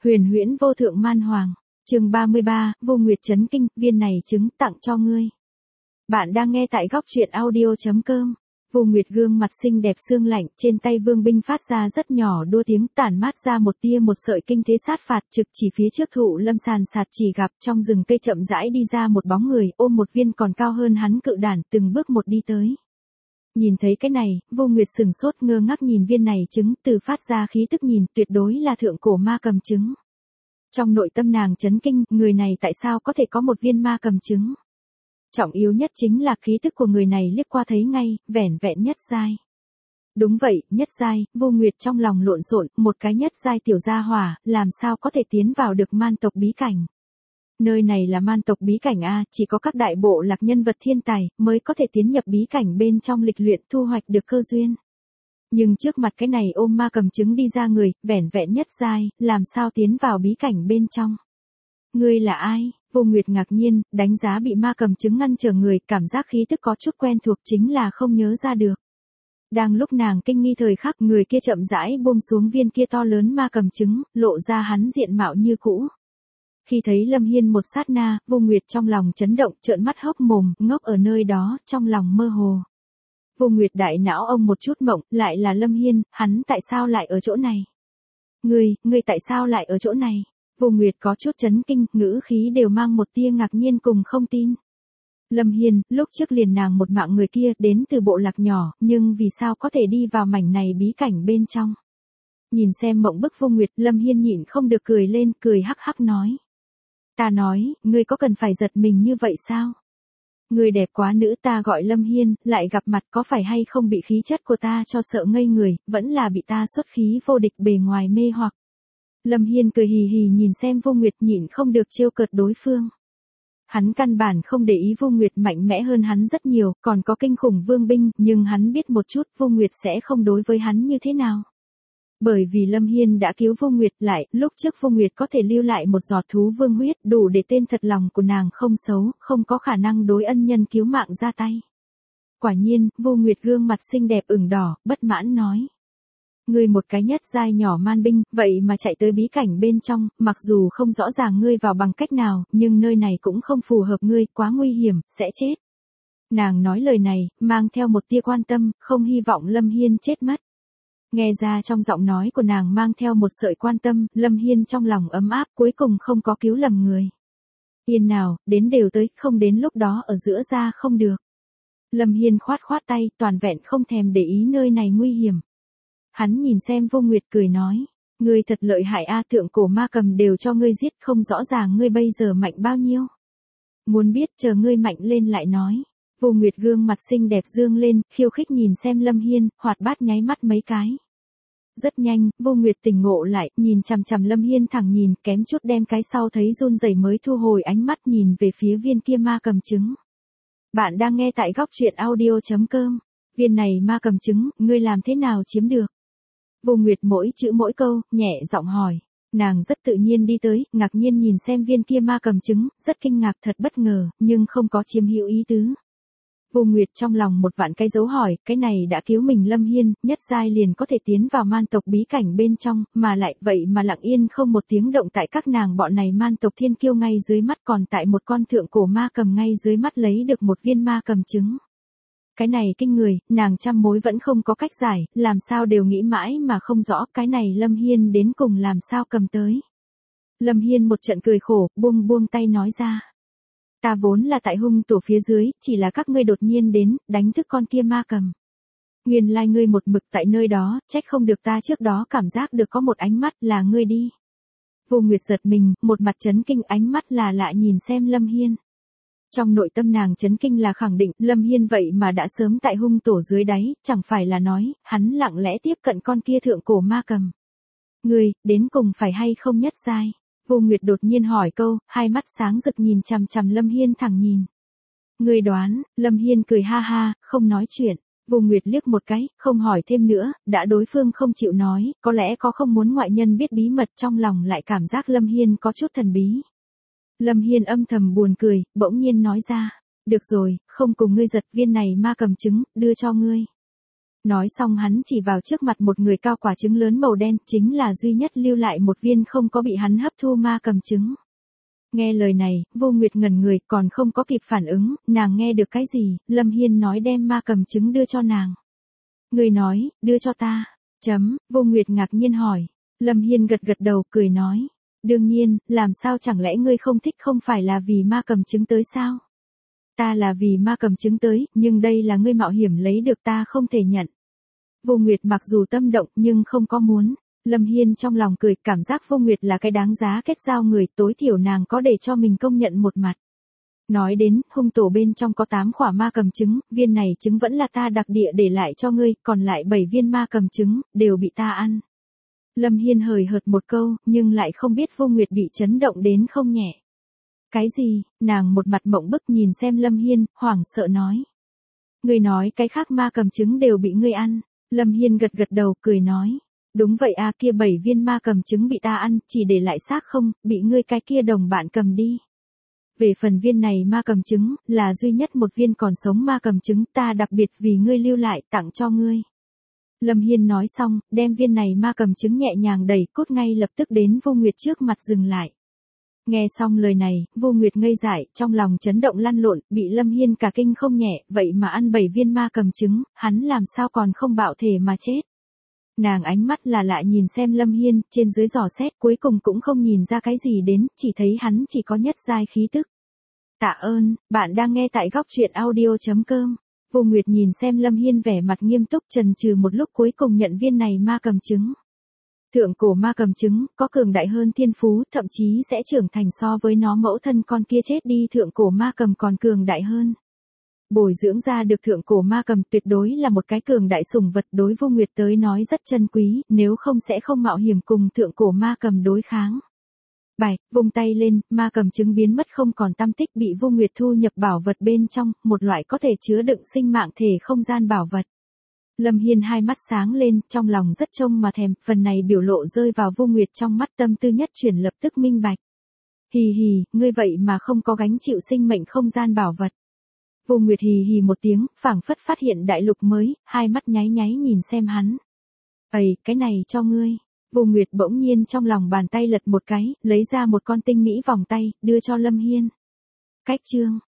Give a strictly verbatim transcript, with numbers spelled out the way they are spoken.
Huyền huyễn vô thượng man hoàng. Chương ba mươi ba, Vô Nguyệt chấn kinh, viên này trứng tặng cho ngươi. Bạn đang nghe tại góc truyện audio chấm com. Vô Nguyệt gương mặt xinh đẹp sương lạnh, trên tay Vương binh phát ra rất nhỏ đua tiếng, tản mát ra một tia một sợi kinh thế sát phạt, trực chỉ phía trước thụ lâm sàn sạt chỉ gặp trong rừng cây chậm rãi đi ra một bóng người, ôm một viên còn cao hơn hắn cự đản, từng bước một đi tới. Nhìn thấy cái này, Vô Nguyệt sừng sốt ngơ ngác nhìn viên này trứng, từ phát ra khí tức nhìn tuyệt đối là thượng cổ ma cầm trứng. Trong nội tâm nàng chấn kinh, người này tại sao có thể có một viên ma cầm trứng? Trọng yếu nhất chính là khí tức của người này liếc qua thấy ngay, vẻn vẹn nhất giai. Đúng vậy, nhất giai, Vô Nguyệt trong lòng lộn xộn, một cái nhất giai tiểu gia hỏa, làm sao có thể tiến vào được man tộc bí cảnh? Nơi này là man tộc bí cảnh a, chỉ có các đại bộ lạc nhân vật thiên tài mới có thể tiến nhập bí cảnh bên trong lịch luyện thu hoạch được cơ duyên. Nhưng trước mặt cái này ôm ma cầm trứng đi ra người, vẻn vẹn nhất giai, làm sao tiến vào bí cảnh bên trong? Ngươi là ai? Vô Nguyệt ngạc nhiên, đánh giá bị ma cầm trứng ngăn trở người, cảm giác khí tức có chút quen thuộc chính là không nhớ ra được. Đang lúc nàng kinh nghi thời khắc, người kia chậm rãi buông xuống viên kia to lớn ma cầm trứng, lộ ra hắn diện mạo như cũ. Khi thấy Lâm Hiên một sát na, Vô Nguyệt trong lòng chấn động, trợn mắt hốc mồm, ngốc ở nơi đó, trong lòng mơ hồ. Vô Nguyệt đại não ông một chút mộng, lại là Lâm Hiên, hắn tại sao lại ở chỗ này? Ngươi, ngươi tại sao lại ở chỗ này? Vô Nguyệt có chút chấn kinh, ngữ khí đều mang một tia ngạc nhiên cùng không tin. Lâm Hiên, lúc trước liền nàng một mạng người kia, đến từ bộ lạc nhỏ, nhưng vì sao có thể đi vào mảnh này bí cảnh bên trong? Nhìn xem mộng bức Vô Nguyệt, Lâm Hiên nhịn không được cười lên, cười hắc hắc nói. Ta nói, ngươi có cần phải giật mình như vậy sao? Ngươi đẹp quá nữ, ta gọi Lâm Hiên, lại gặp mặt có phải hay không bị khí chất của ta cho sợ ngây người, vẫn là bị ta xuất khí vô địch bề ngoài mê hoặc. Lâm Hiên cười hì hì nhìn xem Vô Nguyệt, nhịn không được trêu cợt đối phương. Hắn căn bản không để ý Vô Nguyệt mạnh mẽ hơn hắn rất nhiều, còn có kinh khủng vương binh, nhưng hắn biết một chút Vô Nguyệt sẽ không đối với hắn như thế nào. Bởi vì Lâm Hiên đã cứu Vô Nguyệt lại, lúc trước Vô Nguyệt có thể lưu lại một giọt thú vương huyết, đủ để tên thật lòng của nàng không xấu, không có khả năng đối ân nhân cứu mạng ra tay. Quả nhiên, Vô Nguyệt gương mặt xinh đẹp ửng đỏ, bất mãn nói. Ngươi một cái nhất giai nhỏ man binh, vậy mà chạy tới bí cảnh bên trong, mặc dù không rõ ràng ngươi vào bằng cách nào, nhưng nơi này cũng không phù hợp ngươi, quá nguy hiểm, sẽ chết. Nàng nói lời này, mang theo một tia quan tâm, không hy vọng Lâm Hiên chết mất. Nghe ra trong giọng nói của nàng mang theo một sợi quan tâm, Lâm Hiên trong lòng ấm áp, cuối cùng không có cứu lầm người. Yên nào, đến đều tới, không đến lúc đó ở giữa ra không được. Lâm Hiên khoát khoát tay, toàn vẹn không thèm để ý nơi này nguy hiểm. Hắn nhìn xem Vô Nguyệt cười nói, ngươi thật lợi hại a, thượng cổ ma cầm đều cho ngươi giết, không rõ ràng ngươi bây giờ mạnh bao nhiêu. Muốn biết chờ ngươi mạnh lên lại nói. Vô Nguyệt gương mặt xinh đẹp dương lên, khiêu khích nhìn xem Lâm Hiên, hoạt bát nháy mắt mấy cái. Rất nhanh, Vô Nguyệt tỉnh ngộ lại, nhìn chằm chằm Lâm Hiên thẳng nhìn, kém chút đem cái sau thấy run rẩy mới thu hồi ánh mắt nhìn về phía viên kia ma cầm trứng. Bạn đang nghe tại góc truyện audio chấm com. Viên này ma cầm trứng, ngươi làm thế nào chiếm được? Vô Nguyệt mỗi chữ mỗi câu, nhẹ giọng hỏi. Nàng rất tự nhiên đi tới, ngạc nhiên nhìn xem viên kia ma cầm trứng, rất kinh ngạc, thật bất ngờ, nhưng không có chiếm hữu ý tứ. Vô Nguyệt trong lòng một vạn cái dấu hỏi, cái này đã cứu mình Lâm Hiên, nhất giai liền có thể tiến vào man tộc bí cảnh bên trong, mà lại vậy mà lặng yên không một tiếng động tại các nàng bọn này man tộc thiên kiêu ngay dưới mắt, còn tại một con thượng cổ ma cầm ngay dưới mắt lấy được một viên ma cầm trứng. Cái này kinh người, nàng trăm mối vẫn không có cách giải, làm sao đều nghĩ mãi mà không rõ cái này Lâm Hiên đến cùng làm sao cầm tới. Lâm Hiên một trận cười khổ, buông buông tay nói ra. Ta vốn là tại hung tổ phía dưới, chỉ là các ngươi đột nhiên đến, đánh thức con kia ma cầm. Nguyên lai ngươi một mực tại nơi đó, trách không được ta trước đó cảm giác được có một ánh mắt là ngươi đi. Vô Nguyệt giật mình, một mặt chấn kinh, ánh mắt là lạ nhìn xem Lâm Hiên. Trong nội tâm nàng chấn kinh là khẳng định, Lâm Hiên vậy mà đã sớm tại hung tổ dưới đáy, chẳng phải là nói, hắn lặng lẽ tiếp cận con kia thượng cổ ma cầm. Ngươi, đến cùng phải hay không nhất giai? Vô Nguyệt đột nhiên hỏi câu, hai mắt sáng rực nhìn chằm chằm Lâm Hiên thẳng nhìn. Ngươi đoán, Lâm Hiên cười ha ha, không nói chuyện. Vô Nguyệt liếc một cái, không hỏi thêm nữa, đã đối phương không chịu nói, có lẽ có không muốn ngoại nhân biết bí mật, trong lòng lại cảm giác Lâm Hiên có chút thần bí. Lâm Hiên âm thầm buồn cười, bỗng nhiên nói ra, được rồi, không cùng ngươi giật, viên này ma cầm trứng, đưa cho ngươi. Nói xong hắn chỉ vào trước mặt một người cao quả trứng lớn màu đen, chính là duy nhất lưu lại một viên không có bị hắn hấp thu ma cầm trứng. Nghe lời này, Vô Nguyệt ngẩn người, còn không có kịp phản ứng, nàng nghe được cái gì, Lâm Hiên nói đem ma cầm trứng đưa cho nàng. Người nói, đưa cho ta. Chấm, Vô Nguyệt ngạc nhiên hỏi. Lâm Hiên gật gật đầu, cười nói. Đương nhiên, làm sao chẳng lẽ ngươi không thích không phải là vì ma cầm trứng tới sao? Ta là vì ma cầm trứng tới, nhưng đây là ngươi mạo hiểm lấy được ta không thể nhận. Vô Nguyệt mặc dù tâm động nhưng không có muốn. Lâm Hiên trong lòng cười, cảm giác Vô Nguyệt là cái đáng giá kết giao người, tối thiểu nàng có để cho mình công nhận một mặt. Nói đến, hung tổ bên trong có tám quả ma cầm trứng, viên này trứng vẫn là ta đặc địa để lại cho ngươi, còn lại bảy viên ma cầm trứng, đều bị ta ăn. Lâm Hiên hời hợt một câu, nhưng lại không biết Vô Nguyệt bị chấn động đến không nhẹ. Cái gì, nàng một mặt mộng bức nhìn xem Lâm Hiên, hoảng sợ nói. Ngươi nói cái khác ma cầm trứng đều bị ngươi ăn. Lâm Hiên gật gật đầu, cười nói. Đúng vậy à, kia bảy viên ma cầm trứng bị ta ăn, chỉ để lại xác không, bị ngươi cái kia đồng bạn cầm đi. Về phần viên này ma cầm trứng, là duy nhất một viên còn sống ma cầm trứng, ta đặc biệt vì ngươi lưu lại, tặng cho ngươi. Lâm Hiên nói xong, đem viên này ma cầm trứng nhẹ nhàng đẩy, cốt ngay lập tức đến Vô Nguyệt trước mặt dừng lại. Nghe xong lời này, Vô Nguyệt ngây dại, trong lòng chấn động lăn lộn, bị Lâm Hiên cả kinh không nhẹ, vậy mà ăn bảy viên ma cầm trứng, hắn làm sao còn không bạo thể mà chết. Nàng ánh mắt là lạ nhìn xem Lâm Hiên, trên dưới dò xét, cuối cùng cũng không nhìn ra cái gì đến, chỉ thấy hắn chỉ có nhất giai khí tức. Tạ ơn, bạn đang nghe tại góc truyện audio chấm com. Vô Nguyệt nhìn xem Lâm Hiên vẻ mặt nghiêm túc, chần chừ một lúc cuối cùng nhận viên này ma cầm trứng. Thượng cổ ma cầm trứng, có cường đại hơn thiên phú, thậm chí sẽ trưởng thành so với nó mẫu thân con kia chết đi thượng cổ ma cầm còn cường đại hơn. Bồi dưỡng ra được thượng cổ ma cầm tuyệt đối là một cái cường đại sủng vật, đối Vô Nguyệt tới nói rất chân quý, nếu không sẽ không mạo hiểm cùng thượng cổ ma cầm đối kháng. Bạch, vung tay lên, ma cầm trứng biến mất không còn tăm tích, bị Vô Nguyệt thu nhập bảo vật bên trong, một loại có thể chứa đựng sinh mạng thể không gian bảo vật. Lâm Hiên hai mắt sáng lên, trong lòng rất trông mà thèm, phần này biểu lộ rơi vào Vô Nguyệt trong mắt, tâm tư nhất chuyển lập tức minh bạch. Hì hì, ngươi vậy mà không có gánh chịu sinh mệnh không gian bảo vật. Vô Nguyệt hì hì một tiếng, phảng phất phát hiện đại lục mới, hai mắt nháy nháy nhìn xem hắn. Ây, cái này cho ngươi. Vô Nguyệt bỗng nhiên trong lòng bàn tay lật một cái, lấy ra một con tinh mỹ vòng tay, đưa cho Lâm Hiên. Cách chương,